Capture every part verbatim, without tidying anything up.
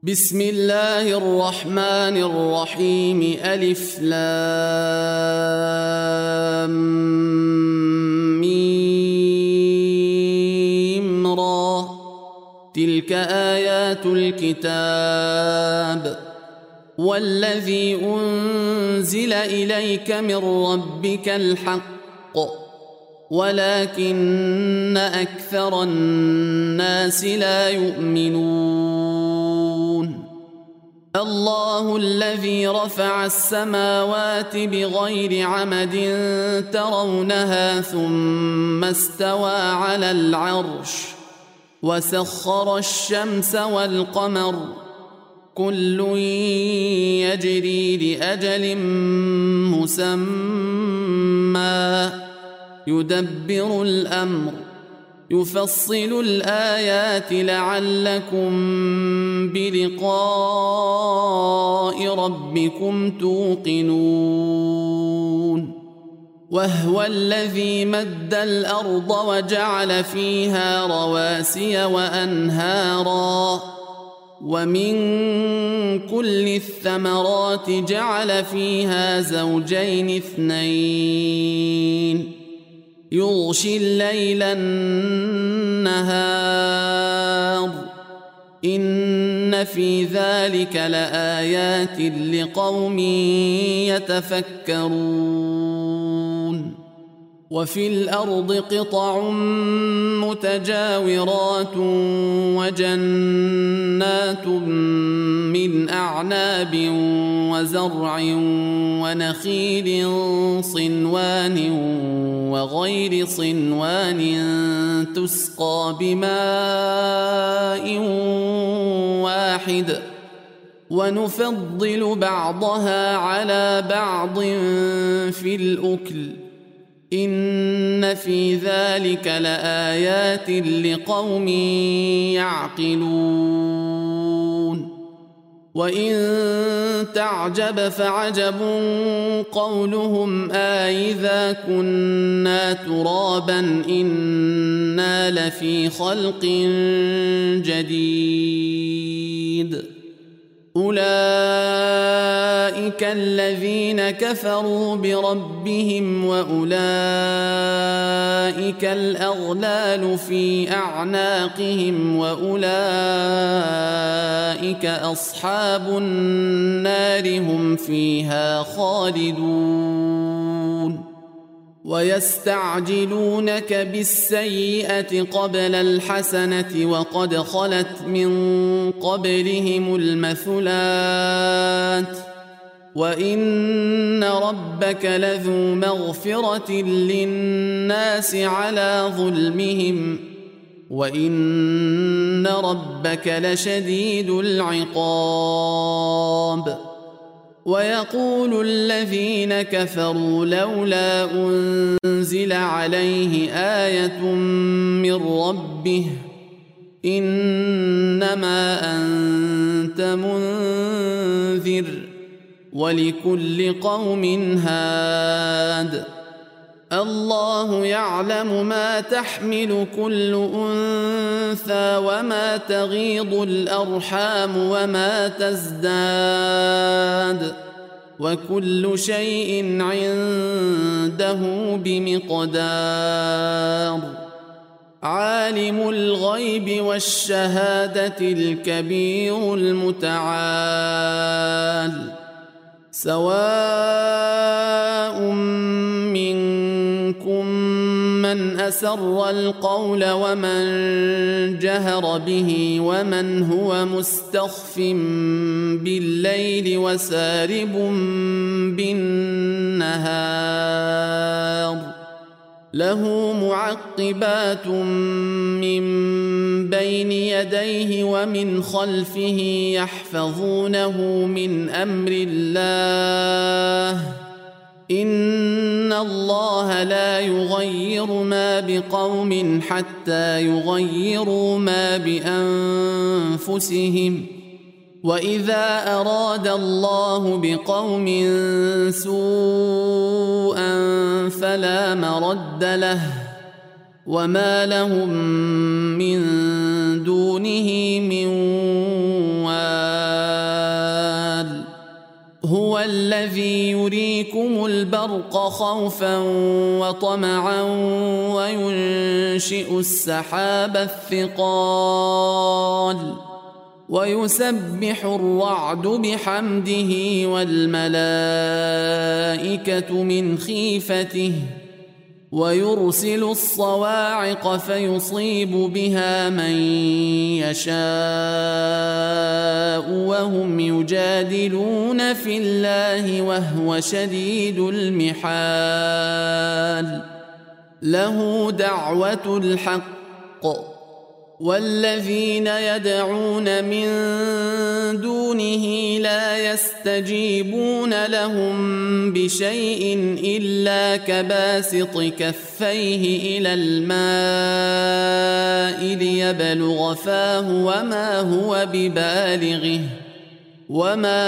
بسم الله الرحمن الرحيم ألف لام ميم را تلك آيات الكتاب والذي أنزل إليك من ربك الحق ولكن أكثر الناس لا يؤمنون الله الذي رفع السماوات بغير عمد ترونها ثم استوى على العرش وسخر الشمس والقمر كل يجري لأجل مسمى يدبر الأمر يفصل الآيات لعلكم بلقاء ربكم توقنون وهو الذي مد الأرض وجعل فيها رواسي وأنهارا ومن كل الثمرات جعل فيها زوجين اثنين يغشي الليل النهار إن في ذلك لآيات لقوم يتفكرون وفي الأرض قطع متجاورات وجنات من أعناب وزرع ونخيل صنوان وغير صنوان تسقى بماء واحد ونفضل بعضها على بعض في الأكل إن في ذلك لآيات لقوم يعقلون وإن تعجب فعجب قولهم آئذا كنا ترابا إنا لفي خلق جديد أولئك الذين كفروا بربهم وأولئك الأغلال في أعناقهم وأولئك أصحاب النار هم فيها خالدون ويستعجلونك بالسيئة قبل الحسنة وقد خلت من قبلهم المثلات وإن ربك لذو مغفرة للناس على ظلمهم وإن ربك لشديد العقاب ويقول الذين كفروا لولا أنزل عليه آية من ربه إنما أنت منذر ولكل قوم هاد الله يعلم ما تحمل كل أنثى وما تغيض الأرحام وما تزداد وكل شيء عنده بمقدار عالم الغيب والشهادة الكبير المتعال سواء منكم من أسر القول ومن جهر به ومن هو مستخف بالليل وسارب بالنهار له معقبات من بين يديه ومن خلفه يحفظونه من أمر الله إن الله لا يغير ما بقوم حتى يغيروا ما بأنفسهم وإذا أراد الله بقوم سوءا فلا مرد له وما لهم من دونه من وال الذي يريكم البرق خوفا وطمعا وينشئ السحاب الثقال ويسبح الرعد بحمده والملائكة من خيفته ويرسل الصواعق فيصيب بها من يشاء وهم يجادلون في الله وهو شديد المحال له دعوة الحق والذين يدعون من دونه لا يستجيبون لهم بشيء إلا كباسط كفيه إلى الماء ليبلغ فاه وما هو ببالغه وما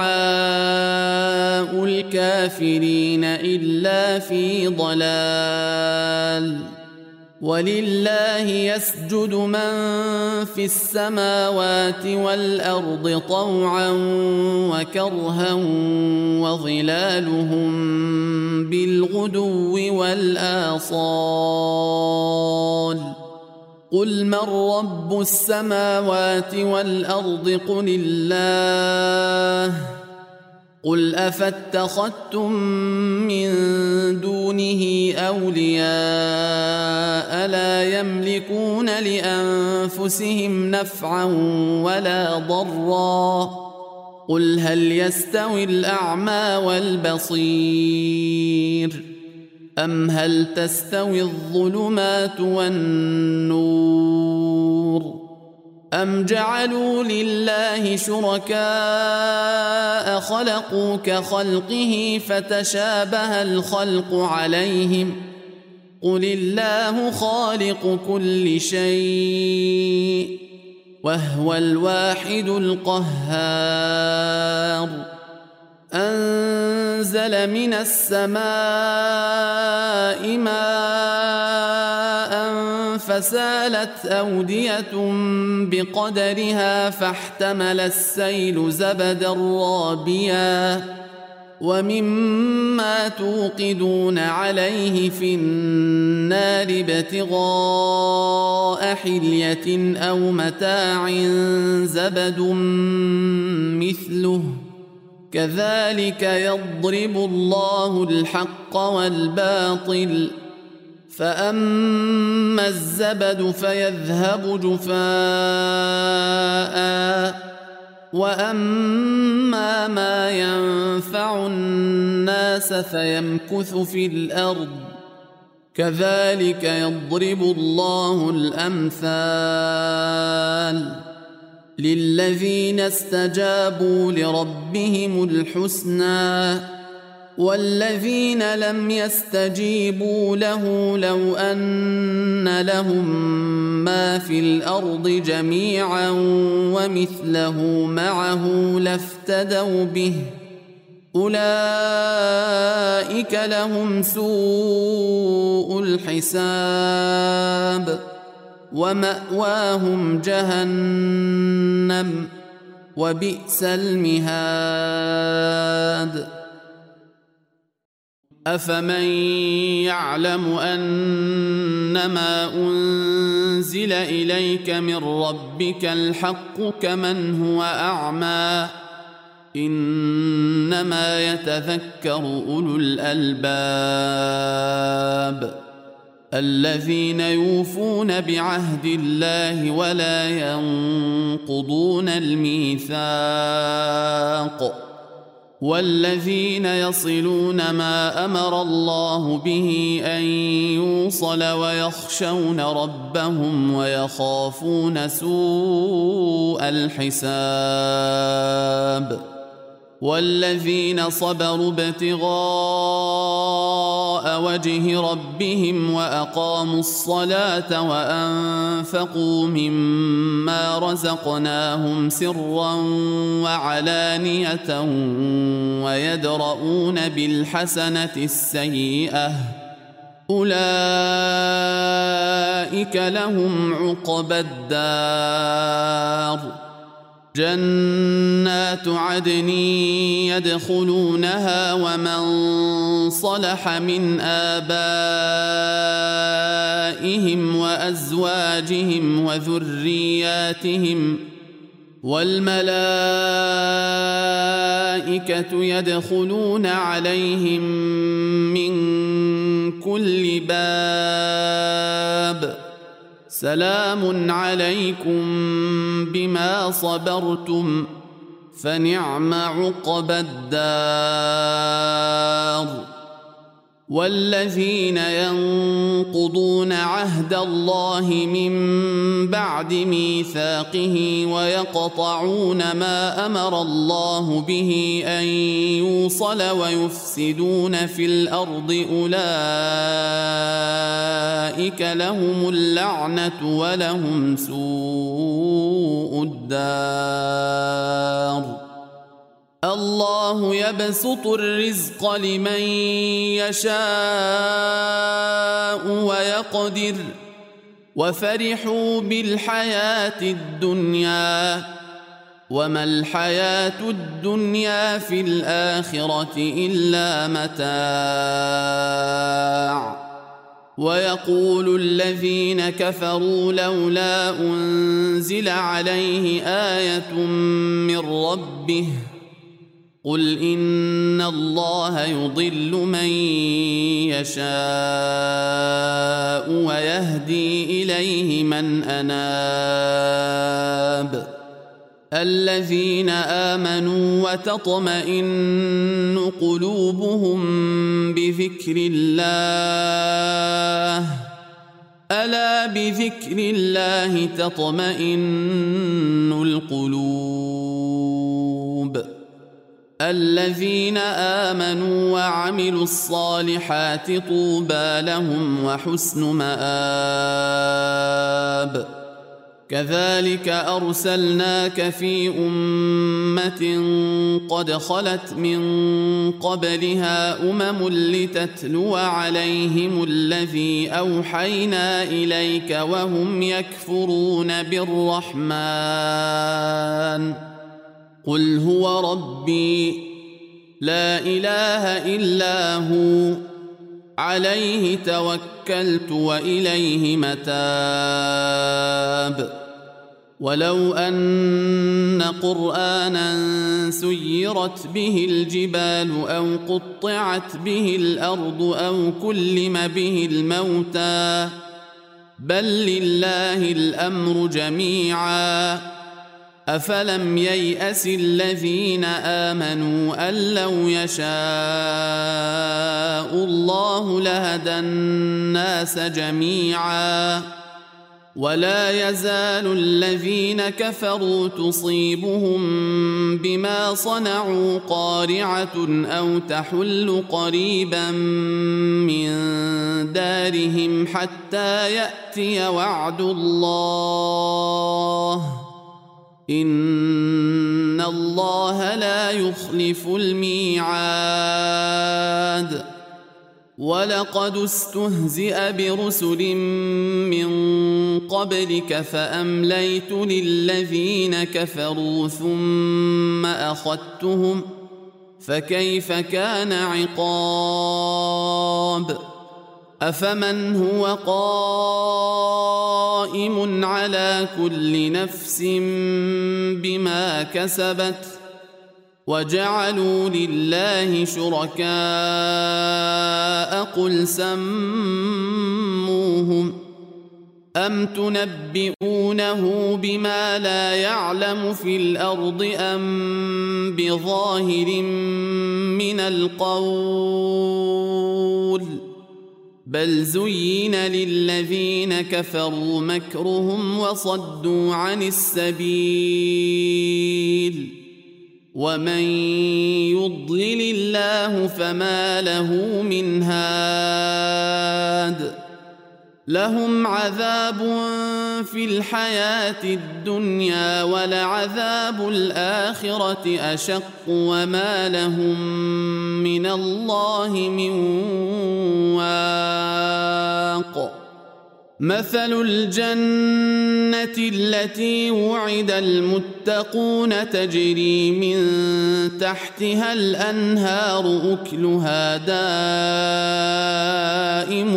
دعاء الكافرين إلا في ضلال ولله يسجد من في السماوات والأرض طوعا وكرها وظلالهم بالغدو والآصال قل من رب السماوات والأرض قل الله قل أفاتخذتم من دونه أولياء لا يملكون لأنفسهم نفعا ولا ضرا قل هل يستوي الأعمى والبصير أم هل تستوي الظلمات والنور أم جعلوا لله شركاء خلقوا كخلقه فتشابه الخلق عليهم قل الله خالق كل شيء وهو الواحد القهار أنزل من السماء ماء فسالت أودية بقدرها فاحتمل السيل زبدا رابيا ومما توقدون عليه في النار ابتغاء حلية أو متاع زبد مثله كذلك يضرب الله الحق والباطل فأما الزبد فيذهب جفاء وأما ما ينفع الناس فيمكث في الأرض كذلك يضرب الله الأمثال للذين استجابوا لربهم الحسنى والذين لم يستجيبوا له لو أن لهم ما في الأرض جميعا ومثله معه لافتدوا به أولئك لهم سوء الحساب ومأواهم جهنم وبئس المهاد أفمن يعلم أنما أنزل إليك من ربك الحق كمن هو أعمى إنما يتذكر أولو الألباب الذين يوفون بعهد الله ولا ينقضون الميثاق والذين يصلون ما أمر الله به أن يوصل ويخشون ربهم ويخافون سوء الحساب والذين صبروا ابتغاء وجه ربهم وأقاموا الصلاة وأنفقوا مما رزقناهم سرا وعلانية ويدرؤون بالحسنة السيئة أولئك لهم عقبى الدار جنات عدن يدخلونها ومن صلح من آبائهم وأزواجهم وذرياتهم والملائكة يدخلون عليهم من كل باب سلام عليكم بما صبرتم فنعم عقبى الدار. والذين ينقضون عهد الله من بعد ميثاقه ويقطعون ما أمر الله به أن يوصل ويفسدون في الأرض أولئك لهم اللعنة ولهم سوء الدار. الله يبسط الرزق لمن يشاء ويقدر وفرحوا بالحياة الدنيا وما الحياة الدنيا في الآخرة إلا متاع. ويقول الذين كفروا لولا أنزل عليه آية من ربه قل إن الله يضل من يشاء ويهدي إليه من أناب. الذين آمنوا وتطمئن قلوبهم بذكر الله ألا بذكر الله تطمئن القلوب. الذين آمنوا وعملوا الصالحات طوبى لهم وحسن مآب. كذلك أرسلناك في أمة قد خلت من قبلها أمم لتتلو عليهم الذي أوحينا إليك وهم يكفرون بالرحمن قل هو ربي لا إله إلا هو عليه توكلت وإليه متاب. ولو أن قرآنا سيرت به الجبال أو قطعت به الأرض أو كلم به الموتى بل لله الأمر جميعا أفلم ييأس الذين آمنوا أن لو يشاء الله لهدى الناس جميعا ولا يزال الذين كفروا تصيبهم بما صنعوا قارعة أو تحل قريبا من دارهم حتى يأتي وعد الله إن الله لا يخلف الميعاد. ولقد استهزئ برسل من قبلك فأمليت للذين كفروا ثم أخذتهم فكيف كان عقاب. أفمن هو قائم على كل نفس بما كسبت وجعلوا لله شركاء قل سموهم أم تنبئونه بما لا يعلم في الأرض أم بظاهر من القول بل زين للذين كفروا مكرهم وصدوا عن السبيل ومن يضلل الله فما له من هاد. لهم عذاب في الحياة الدنيا ولعذاب الآخرة أشق وما لهم من الله من واق. مثل الجنة التي وعد المتقون تجري من تحتها الأنهار أكلها دائم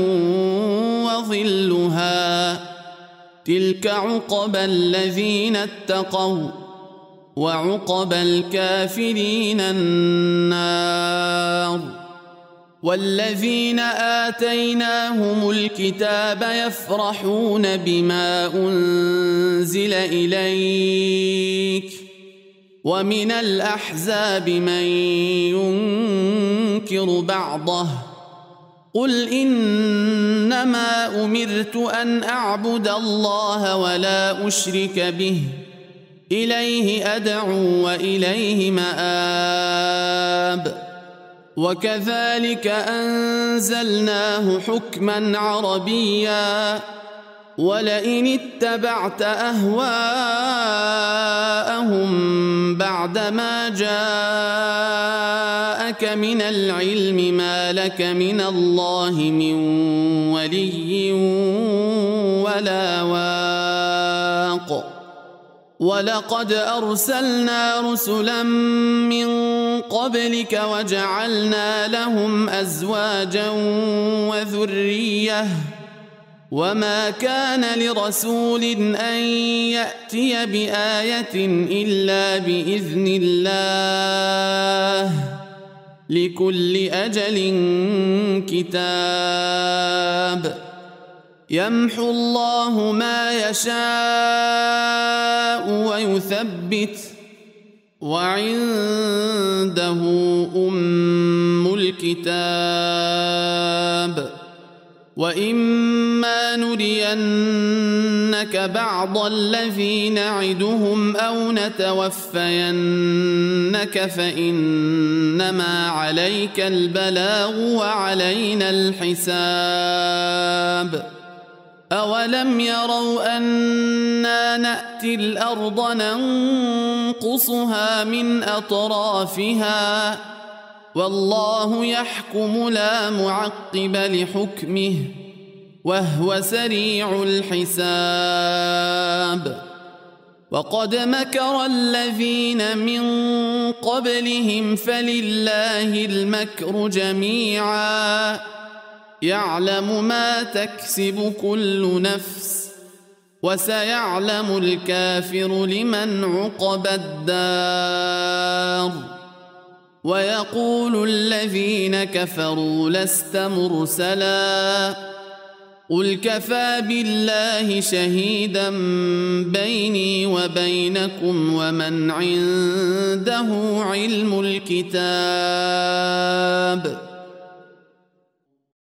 وظلها تلك عقبى الذين اتقوا وعقبى الكافرين النار والذين آتيناهم الكتاب يفرحون بما أنزل إليك ومن الأحزاب من ينكر بعضه قل إنما أمرت أن أعبد الله ولا أشرك به إليه أدعو وإليه مآب وكذلك أنزلناه حكما عربيا ولئن اتبعت أهواءهم بعدما جاءك من العلم ما لك من الله من ولي ولا واق ولقد أرسلنا رسلا من قبلك وجعلنا لهم أزواجا وذرية وما كان لرسول أن يأتي بآية إلا بإذن الله لكل أجل كتاب يمحو الله ما يشاء ويثبت وعنده أم الكتاب وإما نرينك بعض الذي نعدهم أو نتوفينك فإنما عليك البلاغ وعلينا الحساب أولم يروا أنا نأتي الأرض ننقصها من أطرافها والله يحكم لا معقب لحكمه وهو سريع الحساب وقد مكر الذين من قبلهم فلله المكر جميعا يعلم ما تكسب كل نفس وسيعلم الكافر لمن عقبى الدار ويقول الذين كفروا لست مرسلا قل كفى بالله شهيدا بيني وبينكم ومن عنده علم الكتاب